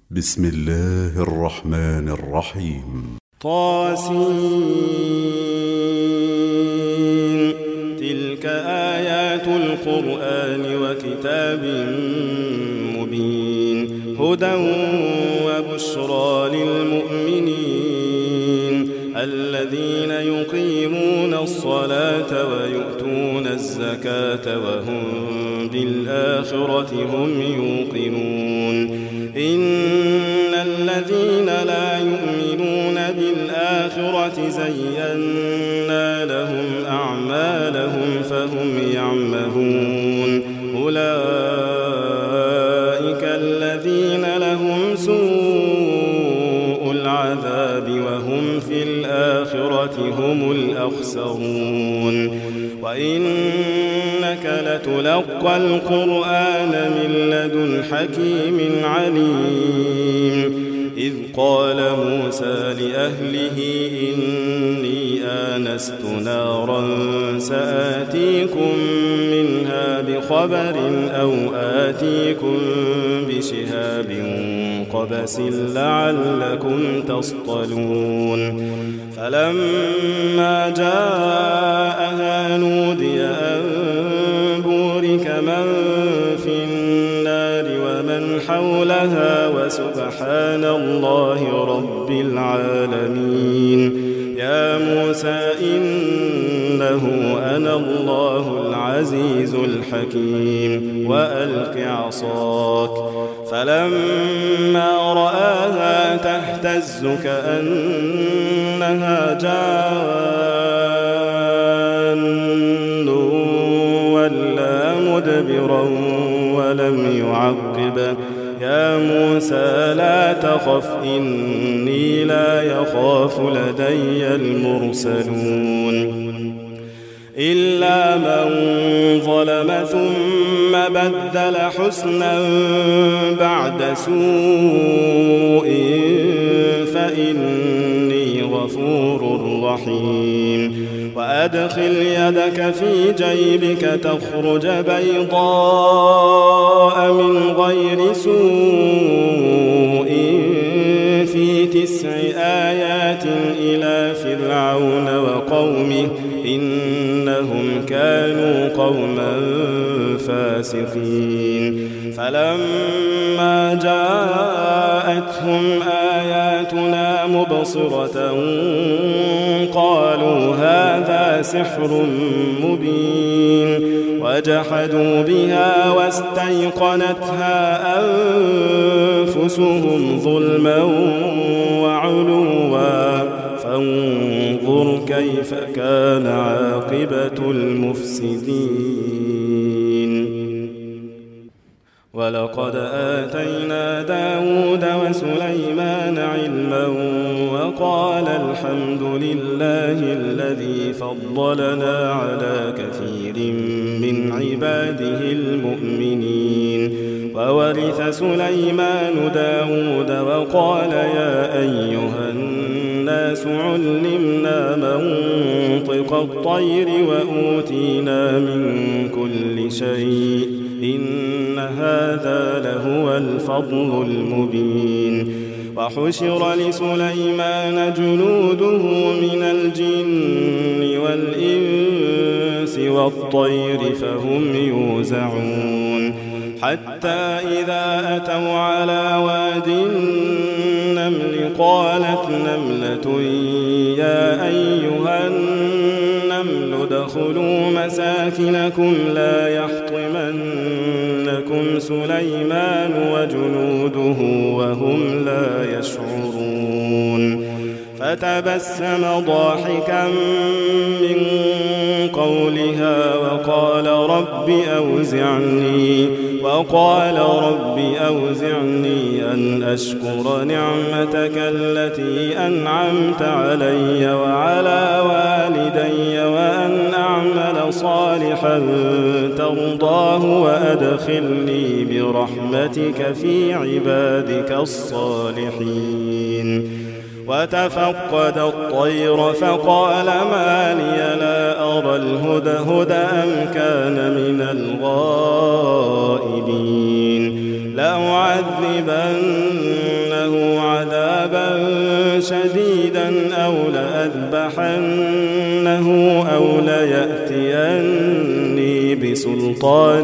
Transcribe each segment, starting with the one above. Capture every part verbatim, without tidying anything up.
بسم الله الرحمن الرحيم. طاسين. تلك آيات القرآن وكتاب مبين هدى وبشرى للمؤمنين الذين يقيمون الصلاة ويؤتون الزكاة وهم بالآخرة هم يوقنون. إن الذين لا يؤمنون بالآخرة زينا لهم أعمالهم فهم يعمهون. أولئك الذين لهم سوء العذاب وهم في الآخرة هم الأخسرون. وإنك لتلقى القرآن من لدن حكيم عليم. إذ قال موسى لأهله إني آنست نارا سآتيكم منها بخبر أو آتيكم بشهاب قبس لعلكم تصطلون. فلما جاءها نودي أن بورك من في النار ومن حولها وسبحان الله رب العالمين. يا موسى إنه أنا الله العزيز الحكيم وألق عصاك. فلما رآها تهتز كأنها جان ولا مدبرا ولم يعقب. يا موسى لا تخف إني لا يخاف لدي المرسلون. إلا من ظلم ثم بدل حسنا بعد سوء فإني غفور رحيم. وأدخل يدك في جيبك تخرج بيضاء من غير سوء في تسع آيات إلى فرعون وقومه إنهم كانوا قوما فاسقين. فلما جاءتهم آياتنا مبصرة قالوا هذا سحر مبين وجحدوا بها واستيقنتها أنفسهم ظلما وعلوا فانظر كيف كان عاقبة المفسدين. ولقد آتينا داود وسليمان علما وقال الحمد لله الذي فضلنا على كثير من عباده المؤمنين. وورث سليمان داود وقال يا أيها الناس علمنا منطق الطير وأوتينا من كل شيء إن هذا لهو الفضل المبين. وحشر لسليمان جنوده من الجن والإنس والطير فهم يوزعون. حتى إذا أتوا على واد النمل قالت نملة يا أيها النمل ادخلوا مساكنكم لا يحطمنكم سليمان وجنوده وهم لا يشعرون. فتبسم ضاحكا من قولها وقال رب أوزعني وقال رب أوزعني أن أشكر نعمتك التي أنعمت علي وعلى والدي وأن أعمل صالحا ترضاه وأدخلني برحمتك في عبادك الصالحين. وتفقد الطير فقال ما لي لا أرى الهدهد أم كان من الغائبين لأعذبن شديدا أو لأذبحنه أو ليأتيني بسلطان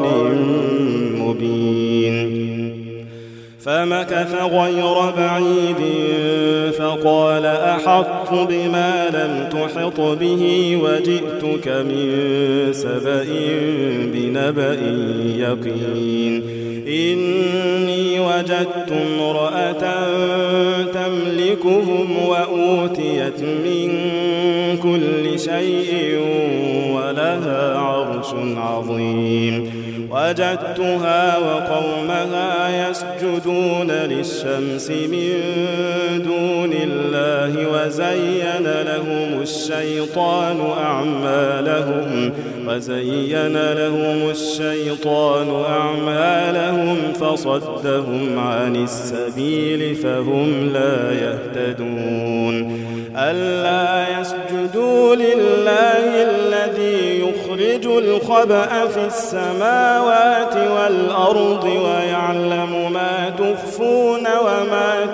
مبين. فمكث غير بعيد فقال أحطت بما لم تحط به وجئتك من سبأ بنبأ يقين. إني وجدت امرأة تملكهم وأوتيت من كل شيء ولها عرش عظيم. وجدتها وقومها يسجدون للشمس من دون الله وزين لهم الشيطان أعمالهم وزين لهم الشيطان أعمالهم فصدهم عن السبيل فهم لا يهتدون. ألا يسجدوا لله الذي يخرج الخبأ في السماوات والأرض ويعلم ما تخفون وما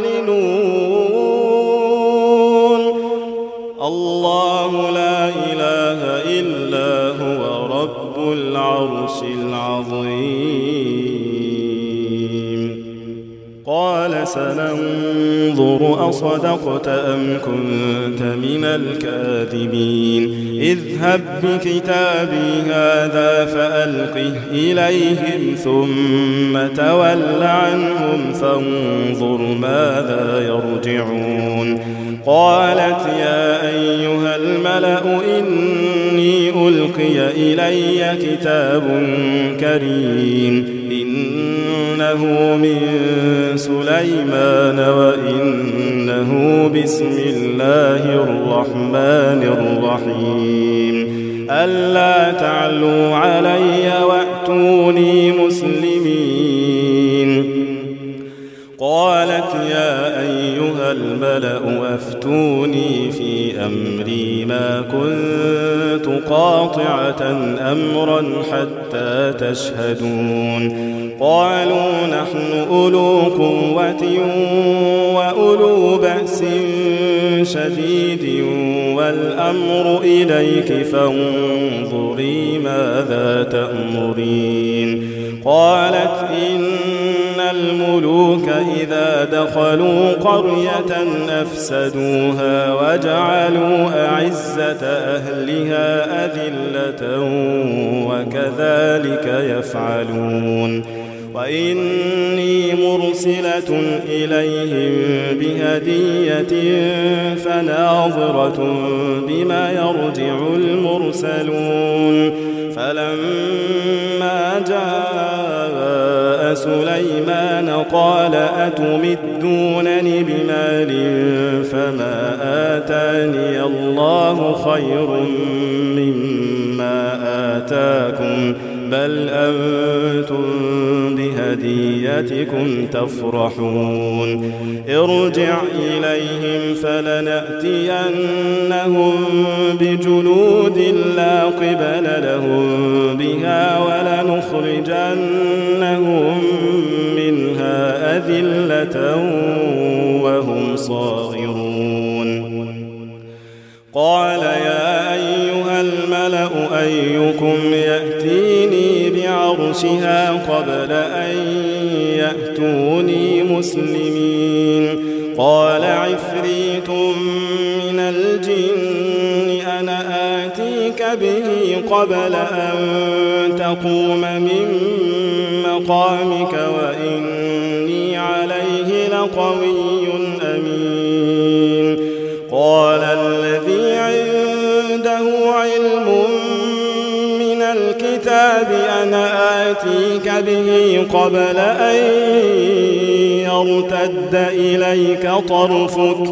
تعلنون. الله لا إله إلا هو رب العرش العظيم. قال سننظر أصدقت أم كنت من الكاذبين. اذهب بكتابي هذا فألقه إليهم ثم تول عنهم فانظر ماذا يرجعون. قالت يا أيها الملأ إني ألقي إلي كتاب كريم إنه من سليمان وإنه بسم الله الرحمن الرحيم. ألا تعلوا علي وأتوني مسلمين. قالت يا أيها الملأ أفتوني في أمري ما كنت قاطعة أمرا حتى تشهدون. قالوا نحن أولو قوة وأولو بأس شديد والأمر إليك فانظري ماذا تأمرين. قالت إن الملوك إذا دخلوا قرية أفسدوها وجعلوا أعزة أهلها أذلة وكذلك يفعلون. وإني مرسلة إليهم بهدية فناظرة بما يرجع المرسلون. فلما جاء سليمان قال أتمدونني بمال فما آتاني الله خير مما آتاكم بل أنتم بهديتكم تفرحون. ارجع إليهم فلنأتينهم بجنود لا قبل لهم بها ولنخرجنهم منها أذلة وهم صاغرون. قال يا أيها الملأ أيكم يأتيني بعرشها قبل أن يأتوني مسلمين. قال عفريت من الجن أنا آتيك به قبل أن تقوم من مقامك وإني عليه لقوي أمين. قال الذي عنده علم من الكتاب أنا آتيك به قبل أن يرتد إليك طرفك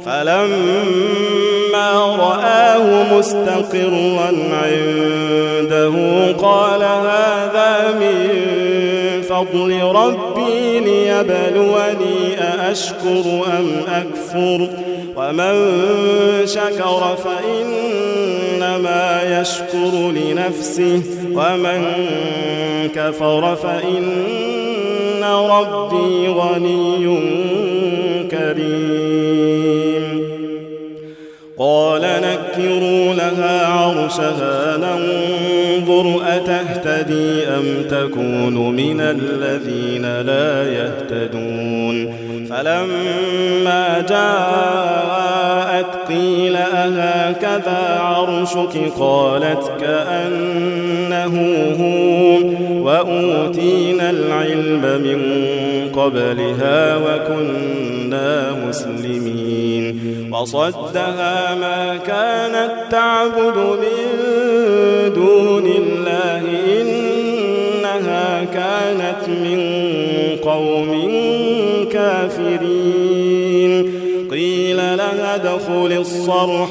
فلما رآه مستقرا عنده قال هذا من فضل ربي ليبلوني أأشكر أم أكفر ومن شكر فإنما يشكر لنفسه ومن كفر فإن ربي غني كريم. قال نكروا لها عرشها ننظر أتهتدي أم تكون من الذين لا يهتدون فلما جاءت قيل أهكذا عرشك قالت كأنه هو وأوتينا العلم من قبلها وكنا مسلمين وصدها ما كانت تعبد من دون الله إنها كانت من قوم كافرين قيل لها ادخل الصرح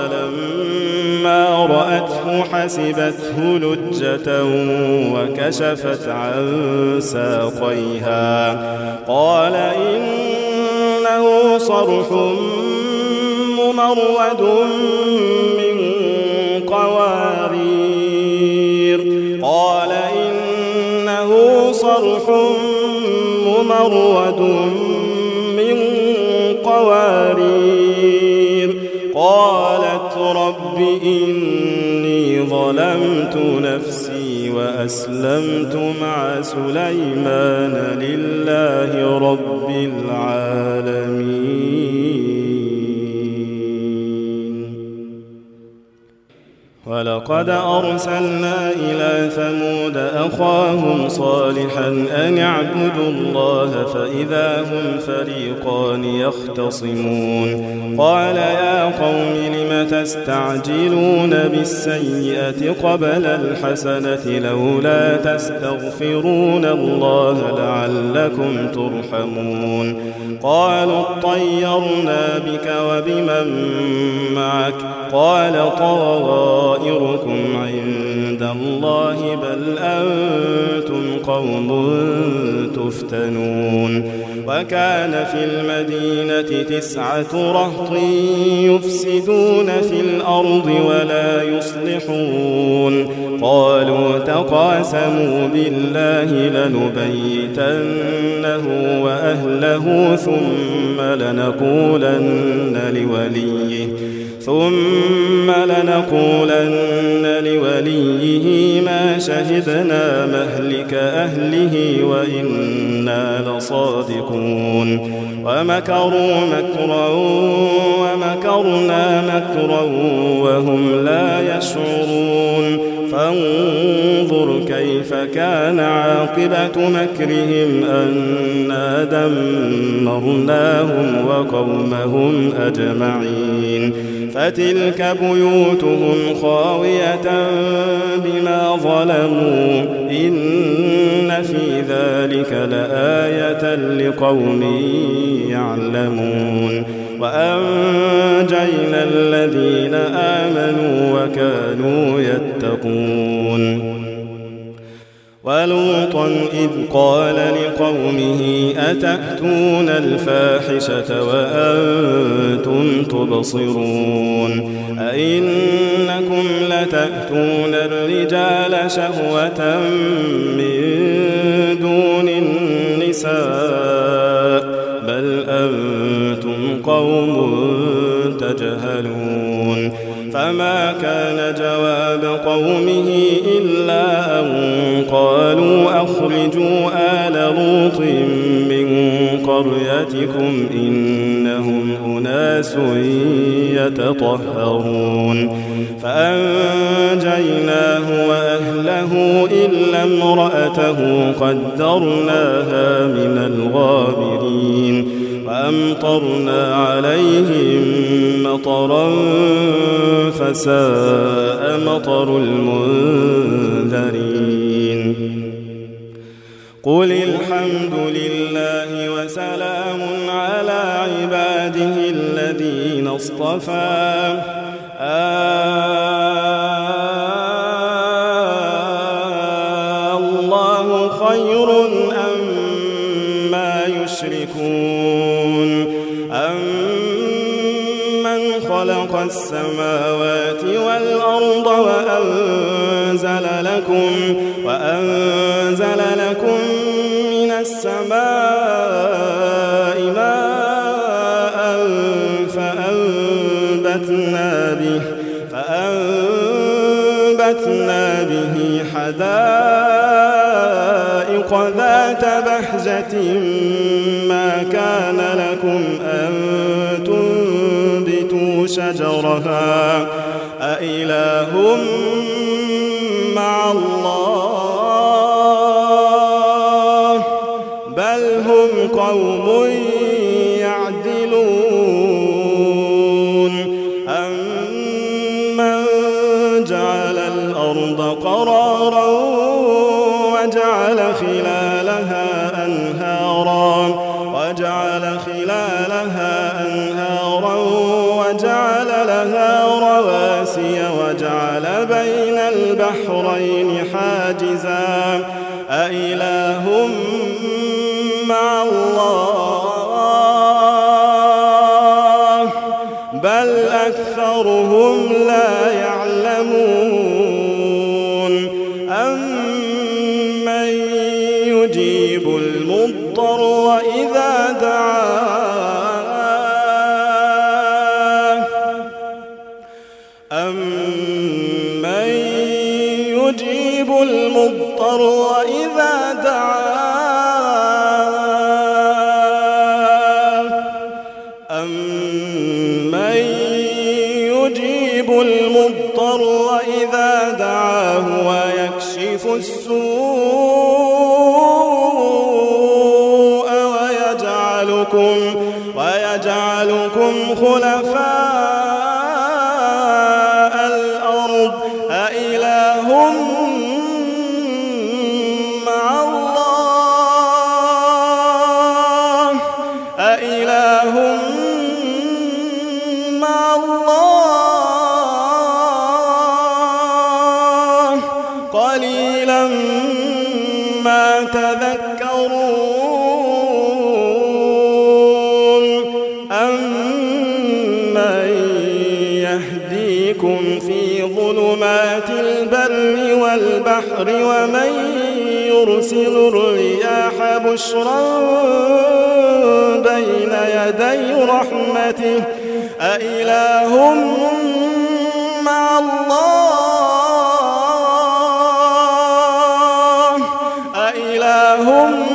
فلما رأته حسبته لجة وكشفت عن ساقيها قال إنه صرح ممرد من قوارير قال إنه صرح ممرد من قوارير قالت رب إني ظلمت نفسي وأسلمت مع سليمان لله رب العالمين ولقد أرسلنا إلى ثمود أخاهم صالحا أن اعبدوا الله فإذا هم فريقان يختصمون قال يا قوم لم تستعجلون بالسيئة قبل الحسنة لولا تستغفرون الله لعلكم ترحمون قالوا اطيرنا بك وبمن معك قال طائركم عند الله بل أنتم قوم تفتنون وكان في المدينة تسعة رهط يفسدون في الأرض ولا يصلحون قالوا تقاسموا بالله لنبيتنه وأهله ثم لنقولن لوليه ثم لنقولن لوليه ما شهدنا مهلك أهله وإنا لصادقون ومكروا مكرا ومكرنا مكرا وهم لا يشعرون فانظر كيف كان عاقبة مكرهم أنا دمرناهم وقومهم أجمعين فتلك بيوتهم خاوية بما ظلموا إن في ذلك لآية لقوم يعلمون وأنجينا الذين آمنوا وكانوا يتقون ولوطا إذ قال لقومه أتأتون الفاحشة وأنتم تبصرون أئنكم لتأتون الرجال شهوة من دون النساء بل أنتم قوم تجهلون فما كان جواب قومه إلا أن قالوا أخرجوا آل لوط من قريتكم إنهم أناس يتطهرون فأنجيناه وأهله إلا امرأته قدرناها من الغابرين وأمطرنا عليهم مطرا فساء مطر المنذرين قل الحمد لله وسلام على عباده الذين اصطفى الله خير أما يشركون أمن خلق السماوات والأرض وأنزل لكم وأنزل لكم من السماء ماء فأنبتنا به فأنبتنا به حدائق ذات بهجة ما كان لكم أن تنبتوا شجرها أإله مع الله بل هم قوم يعدلون أمن جعل الأرض قرارا وجعل خلالها أنهارا وجعل خلالها أنهارا وجعل لها رواسي وجعل بين البحرين حاجزا أإله مع الله بل أكثرهم لا يعلمون أمن يجيب المضطر إذا دعاه أمن يجيب المضطر إذا دعاه أمن يجيب المضطر إذا دعاه ويكشف السوء ويجعلكم ويجعلكم خلفاء الأرض أإله مع الله أإله مع الله قليلا ما تذكرون أمن يهديكم في ظلمات البر والبحر ومن يرسل الرياح بشرا بين يدي رحمته أإله مع الله أإله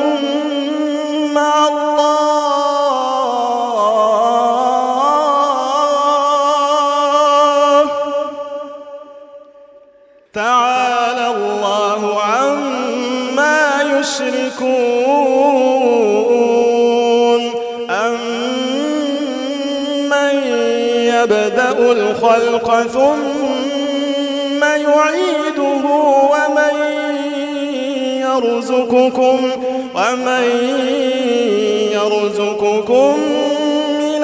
مع الله تعالى الله عما يشركون أمن يبدأ الخلق ثم يعيده ومن يرزقكم ومن يرزقكم من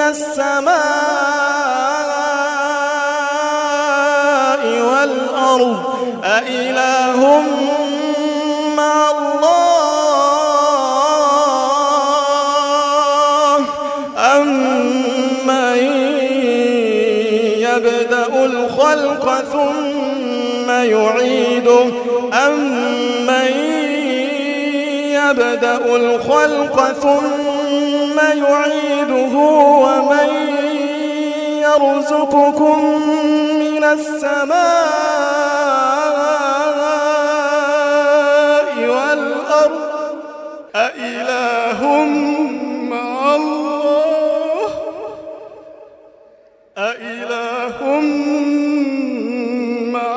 السماء والأرض أإله مع الله أمن يبدأ الخلق ثم يعيده أمن يبدأ الخلق ثم يعيده ومن يرزقكم من السماء والأرض أإله مع الله أإله مع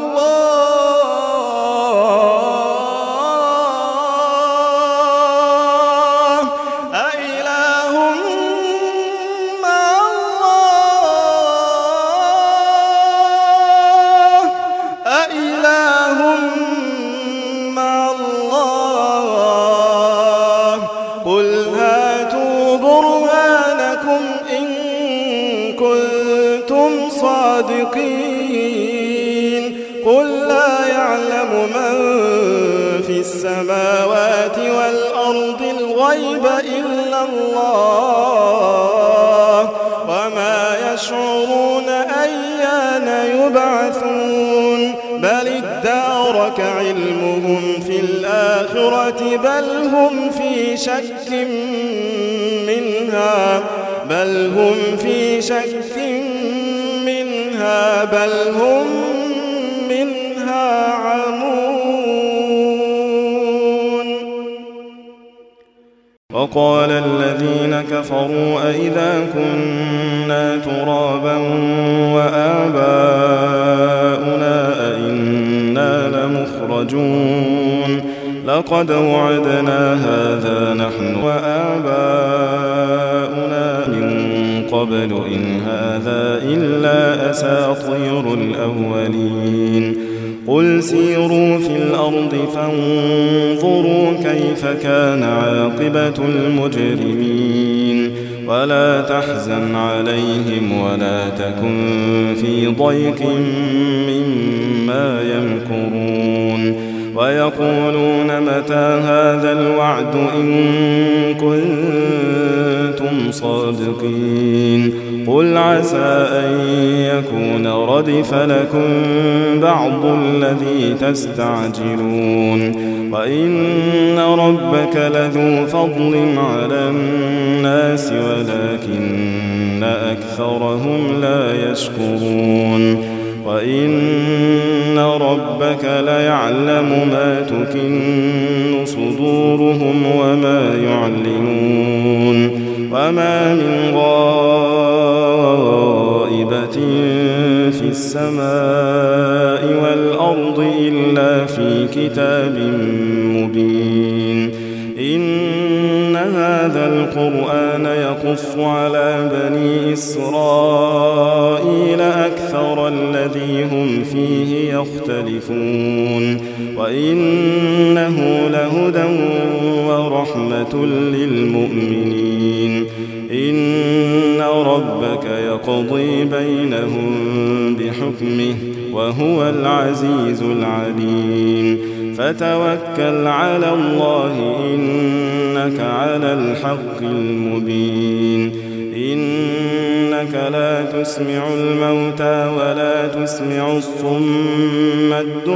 الله أإله مع الله أإله مع الله قل هاتوا برهانكم إن كنتم صادقين قل لا يعلم من في السماوات والأرض الغيب إلا الله وما يشعرون أيان يبعثون بل ادارك علمهم في الآخرة بل هم في شك منها بل هم في شك منها فيها بل هم منها عمون. وقال الذين كفروا أئذا كنا ترابا وآباؤنا أئنا لمخرجون لقد وعدنا هذا نحن وآباؤنا من قبل إن هذا إلا أساطير الأولين. قل سيروا في الأرض فانظروا كيف كان عاقبة المجرمين ولا تحزن عليهم ولا تكن في ضيق مما يمكرون. ويقولون متى هذا الوعد إن كنتم صادقين. قل عسى أن يكون ردف لكم بعض الذي تستعجلون وإن ربك لذو فضل على الناس ولكن أكثرهم لا يشكرون. وإن ربك ليعلم ما تكن صدورهم وما يعلنون. وما من غائبة في السماء والأرض إلا في كتاب مبين. إن هذا القرآن يقص على بني إسرائيل أكثر الذي هم فيه يختلفون وإنه لهدى ورحمة للمؤمنين. إن ربك يقضي بينهم بحكمه وهو العزيز العليم. فتوكل على الله إنك على الحق المبين. إنك لا تسمع الموتى ولا تسمع الصم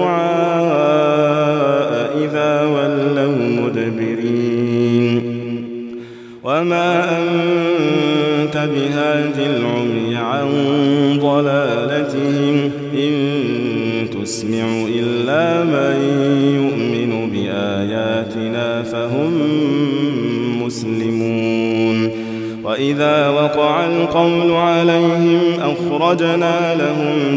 الدعاء إذا ولوا مدبرين. وما أنت بهاد العمي عن ضلالتهم إن تسمع إلا من يؤمن بآياتنا فهم مسلمون. وإذا وقع القول عليهم أخرجنا لهم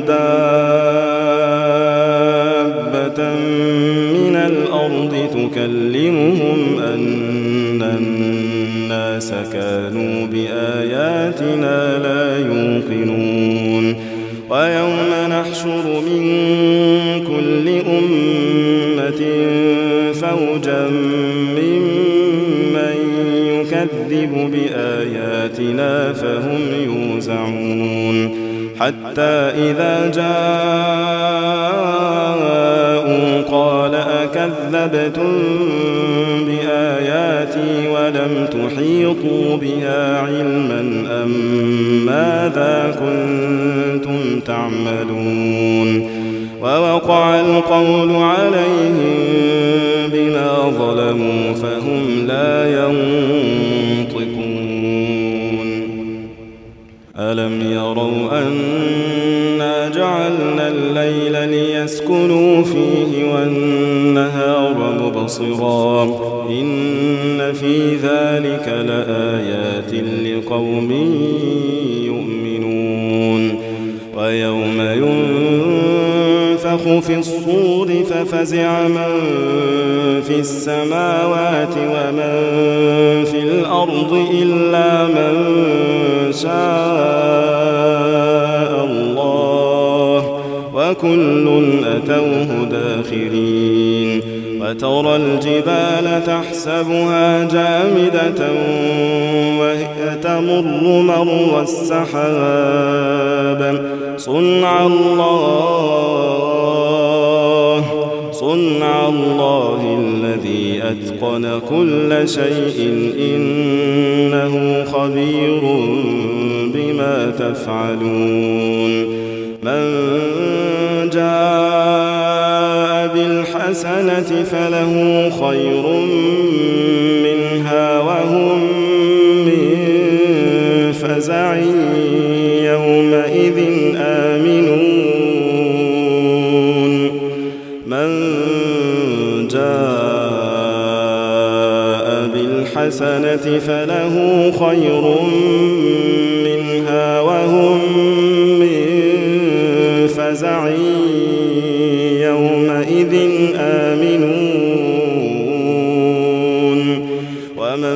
دابة من الأرض تكلمهم أن الناس كانوا بآياتنا لا يوقنون. ويوم نحشر من كل أمة فوجا ممن يكذب بآياتنا فهم يوزعون. حتى إذا جاءوا قال أكذبتم بآياتي ولم تحيطوا بها علما أم ماذا كنتم تعملون. ووقع القول عليهم بما ظلموا فهم لا ينطقون. ألم يروا أنا جعلنا الليل ليسكنوا فيه والنهار مبصرا إن في ذلك لآيات لقوم يؤمنون. ويوم ينفخ في الصور ففزع من في السماوات ومن في الأرض إلا من شاء الله وكل أتوه داخرين. وترى الجبال تحسبها جامدة وهي تمر مر السحاب صنع الله صنع الله الذي أتقن كل شيء إنه خبير بما تفعلون. من جاء بالحسنة فله خير منها وهم من فزع يومئذ آمنون. الحسنة فله خير منها وهم من فزع يومئذ آمنون ومن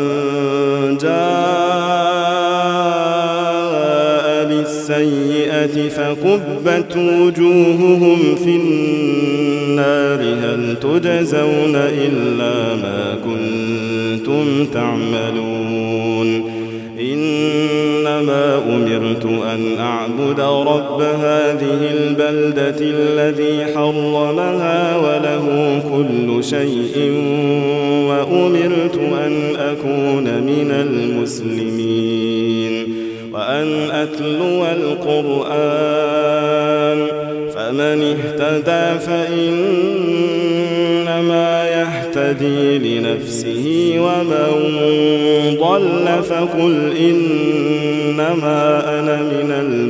جاء بالسيئة فكبت وجوههم في النار هل تجزون إلا ما كنتم تعملون إنما أمرت أن أعبد رب هذه البلدة الذي حرمها وله كل شيء وأمرت أن أكون من المسلمين وأن أتلو القرآن فمن اهتدى فإنما يهتدي لنفسه ومن ضل فقل إنما أنا من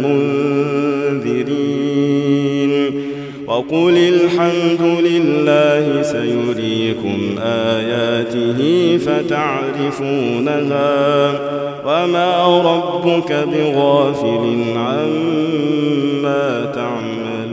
المنذرين وقل الحمد لله سيريكم آياته فتعرفونها وما ربك بغافل عما تعملون.